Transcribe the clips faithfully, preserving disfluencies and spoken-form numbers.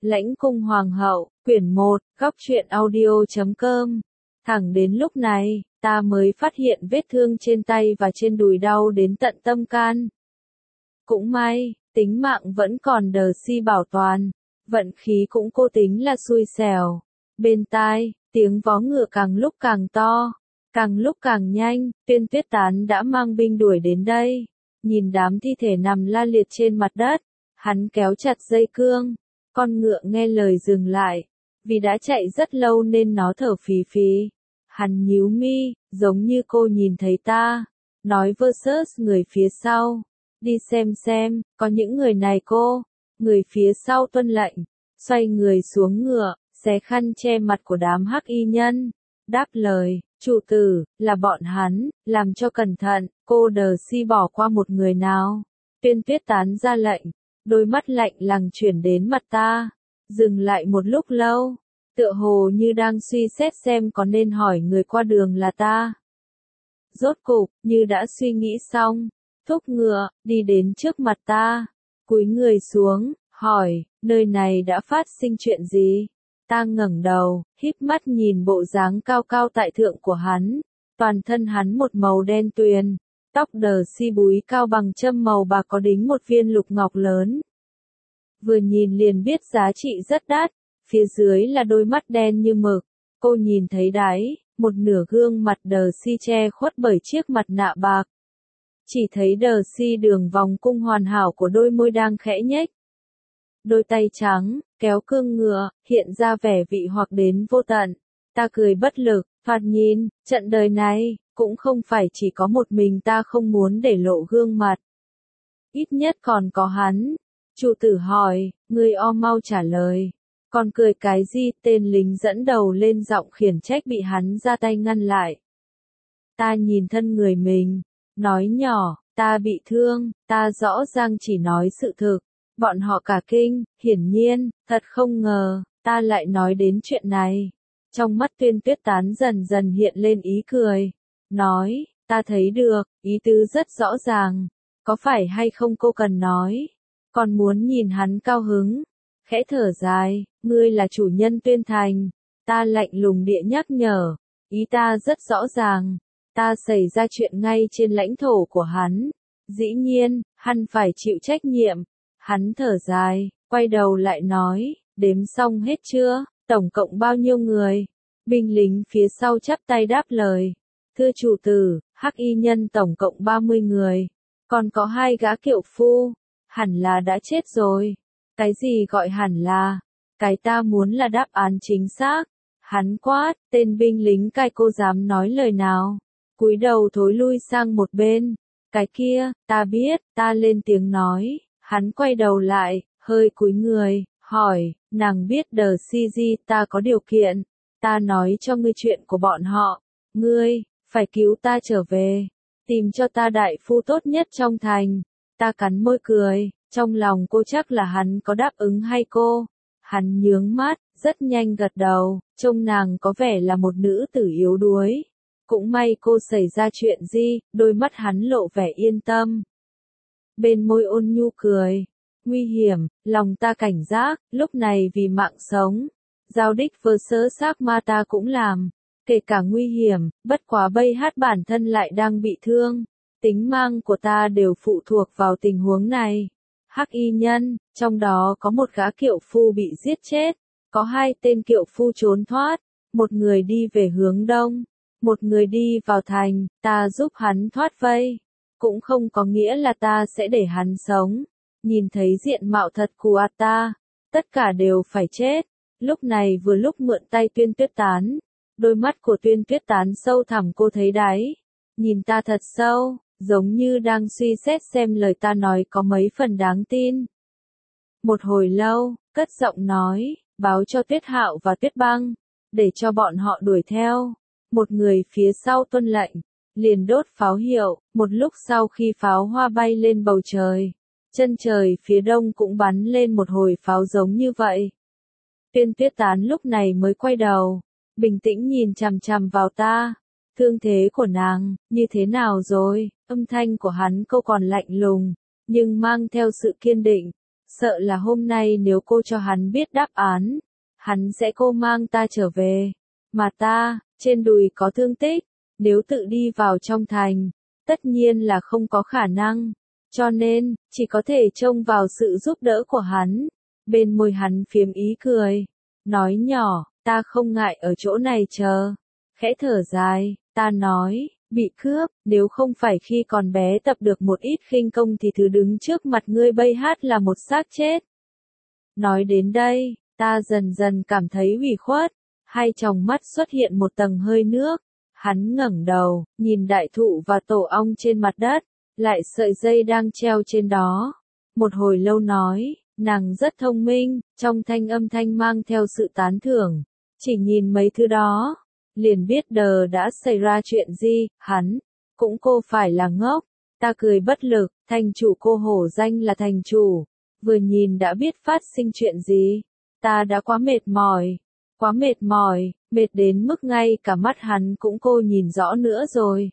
Lãnh cung hoàng hậu, quyển một, góc truyện audio chấm com. Thẳng đến lúc này, ta mới phát hiện vết thương trên tay và trên đùi đau đến tận tâm can. Cũng may, tính mạng vẫn còn đờ si bảo toàn, vận khí cũng cô tính là xui xẻo. Bên tai, tiếng vó ngựa càng lúc càng to, càng lúc càng nhanh, Tuyên Tuyết Tán đã mang binh đuổi đến đây. Nhìn đám thi thể nằm la liệt trên mặt đất, hắn kéo chặt dây cương. Con ngựa nghe lời dừng lại, vì đã chạy rất lâu nên nó thở phì phì. Hắn nhíu mi, giống như cô nhìn thấy ta, nói versus người phía sau. Đi xem xem, có những người này cô. Người phía sau tuân lệnh, xoay người xuống ngựa, xé khăn che mặt của đám hắc y nhân. Đáp lời, chủ tử, là bọn hắn, làm cho cẩn thận, cô đờ si bỏ qua một người nào. Tuyên Tuyết Tán ra lệnh. Đôi mắt lạnh lằng chuyển đến mặt ta, dừng lại một lúc lâu, tựa hồ như đang suy xét xem có nên hỏi người qua đường là ta. Rốt cục, như đã suy nghĩ xong, thúc ngựa, đi đến trước mặt ta, cúi người xuống, hỏi, nơi này đã phát sinh chuyện gì? Ta ngẩng đầu, híp mắt nhìn bộ dáng cao cao tại thượng của hắn, toàn thân hắn một màu đen tuyền. Tóc đờ si búi cao bằng châm màu bạc có đính một viên lục ngọc lớn. Vừa nhìn liền biết giá trị rất đắt, phía dưới là đôi mắt đen như mực. Cô nhìn thấy đáy, một nửa gương mặt đờ si che khuất bởi chiếc mặt nạ bạc. Chỉ thấy đờ si đường vòng cung hoàn hảo của đôi môi đang khẽ nhếch. Đôi tay trắng, kéo cương ngựa, hiện ra vẻ vị hoặc đến vô tận. Ta cười bất lực, thoạt nhìn, trận đời này, cũng không phải chỉ có một mình ta không muốn để lộ gương mặt. Ít nhất còn có hắn. Chủ tử hỏi, ngươi o mau trả lời. Còn cười cái gì? Tên lính dẫn đầu lên giọng khiển trách bị hắn ra tay ngăn lại. Ta nhìn thân người mình, nói nhỏ, ta bị thương, ta rõ ràng chỉ nói sự thực. Bọn họ cả kinh, hiển nhiên, thật không ngờ, ta lại nói đến chuyện này. Trong mắt Tuyên Tuyết Tán dần dần hiện lên ý cười. Nói, ta thấy được, ý tứ rất rõ ràng. Có phải hay không cô cần nói? Còn muốn nhìn hắn cao hứng. Khẽ thở dài, ngươi là chủ nhân Tuyên Thành. Ta lạnh lùng địa nhắc nhở. Ý ta rất rõ ràng. Ta xảy ra chuyện ngay trên lãnh thổ của hắn. Dĩ nhiên, hắn phải chịu trách nhiệm. Hắn thở dài, quay đầu lại nói, đếm xong hết chưa? Tổng cộng bao nhiêu người? Binh lính phía sau chắp tay đáp lời. Thưa chủ tử, hắc y nhân tổng cộng ba mươi người. Còn có hai gã kiệu phu. Hẳn là đã chết rồi. Cái gì gọi hẳn là? Cái ta muốn là đáp án chính xác. Hắn quát, tên binh lính cai cô dám nói lời nào. Cúi đầu thối lui sang một bên. Cái kia, ta biết, ta lên tiếng nói. Hắn quay đầu lại, hơi cúi người, hỏi, nàng biết đờ si di ta có điều kiện. Ta nói cho ngươi chuyện của bọn họ. Ngươi, phải cứu ta trở về. Tìm cho ta đại phu tốt nhất trong thành. Ta cắn môi cười, trong lòng cô chắc là hắn có đáp ứng hay cô. Hắn nhướng mắt, rất nhanh gật đầu, trông nàng có vẻ là một nữ tử yếu đuối. Cũng may cô xảy ra chuyện gì, đôi mắt hắn lộ vẻ yên tâm. Bên môi ôn nhu cười. Nguy hiểm, lòng ta cảnh giác, lúc này vì mạng sống. Giao đích vơ sớ xác ma ta cũng làm. Kể cả nguy hiểm, bất quá bây hát bản thân lại đang bị thương. Tính mạng của ta đều phụ thuộc vào tình huống này. Hắc y nhân, trong đó có một gã kiệu phu bị giết chết. Có hai tên kiệu phu trốn thoát. Một người đi về hướng đông. Một người đi vào thành, ta giúp hắn thoát vây. Cũng không có nghĩa là ta sẽ để hắn sống. Nhìn thấy diện mạo thật của ta, tất cả đều phải chết. Lúc này vừa lúc mượn tay Tuyên Tuyết Tán. Đôi mắt của Tuyên Tuyết Tán sâu thẳm cô thấy đáy. Nhìn ta thật sâu, giống như đang suy xét xem lời ta nói có mấy phần đáng tin. Một hồi lâu, cất giọng nói, báo cho Tuyết Hạo và Tuyết Băng, để cho bọn họ đuổi theo. Một người phía sau tuân lệnh, liền đốt pháo hiệu. Một lúc sau khi pháo hoa bay lên bầu trời, chân trời phía đông cũng bắn lên một hồi pháo giống như vậy. Tuyên Tuyết Tán lúc này mới quay đầu, bình tĩnh nhìn chằm chằm vào ta. Thương thế của nàng, như thế nào rồi? Âm thanh của hắn câu còn lạnh lùng, nhưng mang theo sự kiên định. Sợ là hôm nay nếu cô cho hắn biết đáp án, hắn sẽ cô mang ta trở về. Mà ta, trên đùi có thương tích, nếu tự đi vào trong thành, tất nhiên là không có khả năng. Cho nên, chỉ có thể trông vào sự giúp đỡ của hắn. Bên môi hắn phiếm ý cười. Nói nhỏ, ta không ngại ở chỗ này chờ. Khẽ thở dài, ta nói, bị cướp, nếu không phải khi còn bé tập được một ít khinh công thì thứ đứng trước mặt ngươi bây hát là một xác chết. Nói đến đây, ta dần dần cảm thấy ủy khuất. Hai tròng mắt xuất hiện một tầng hơi nước. Hắn ngẩng đầu, nhìn đại thụ và tổ ong trên mặt đất, lại sợi dây đang treo trên đó. Một hồi lâu nói, nàng rất thông minh, trong thanh âm thanh mang theo sự tán thưởng. Chỉ nhìn mấy thứ đó, liền biết đờ đã xảy ra chuyện gì, hắn, cũng cô phải là ngốc. Ta cười bất lực, thành chủ cô hổ danh là thành chủ, vừa nhìn đã biết phát sinh chuyện gì. Ta đã quá mệt mỏi, quá mệt mỏi, mệt đến mức ngay cả mắt hắn cũng cô nhìn rõ nữa rồi.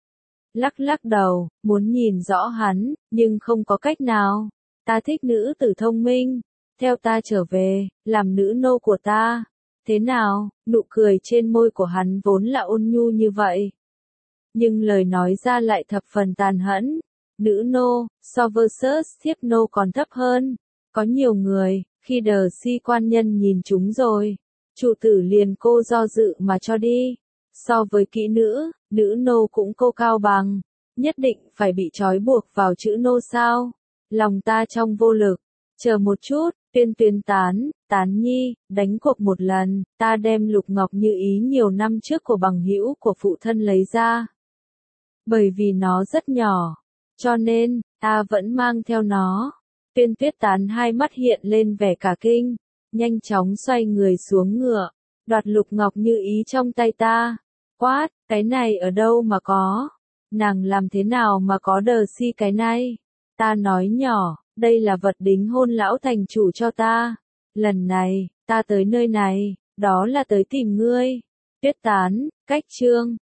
Lắc lắc đầu, muốn nhìn rõ hắn, nhưng không có cách nào. Ta thích nữ tử thông minh, theo ta trở về, làm nữ nô của ta. Thế nào, nụ cười trên môi của hắn vốn là ôn nhu như vậy. Nhưng lời nói ra lại thập phần tàn hẫn. Nữ nô, so versus thiếp nô còn thấp hơn. Có nhiều người, khi đờ si quan nhân nhìn chúng rồi, chủ tử liền cô do dự mà cho đi. So với kỹ nữ, nữ nô cũng cô cao bằng. Nhất định phải bị trói buộc vào chữ nô sao? Lòng ta trong vô lực. Chờ một chút, tuyên tuyên tán, tán nhi, đánh cuộc một lần, ta đem lục ngọc như ý nhiều năm trước của bằng hữu của phụ thân lấy ra. Bởi vì nó rất nhỏ, cho nên, ta vẫn mang theo nó. Tuyên tuyết tán hai mắt hiện lên vẻ cả kinh, nhanh chóng xoay người xuống ngựa, đoạt lục ngọc như ý trong tay ta. Quát, cái này ở đâu mà có? Nàng làm thế nào mà có đờ si cái này? Ta nói nhỏ, đây là vật đính hôn lão thành chủ cho ta. Lần này, ta tới nơi này, đó là tới tìm ngươi. Tuyết tán, cách chương.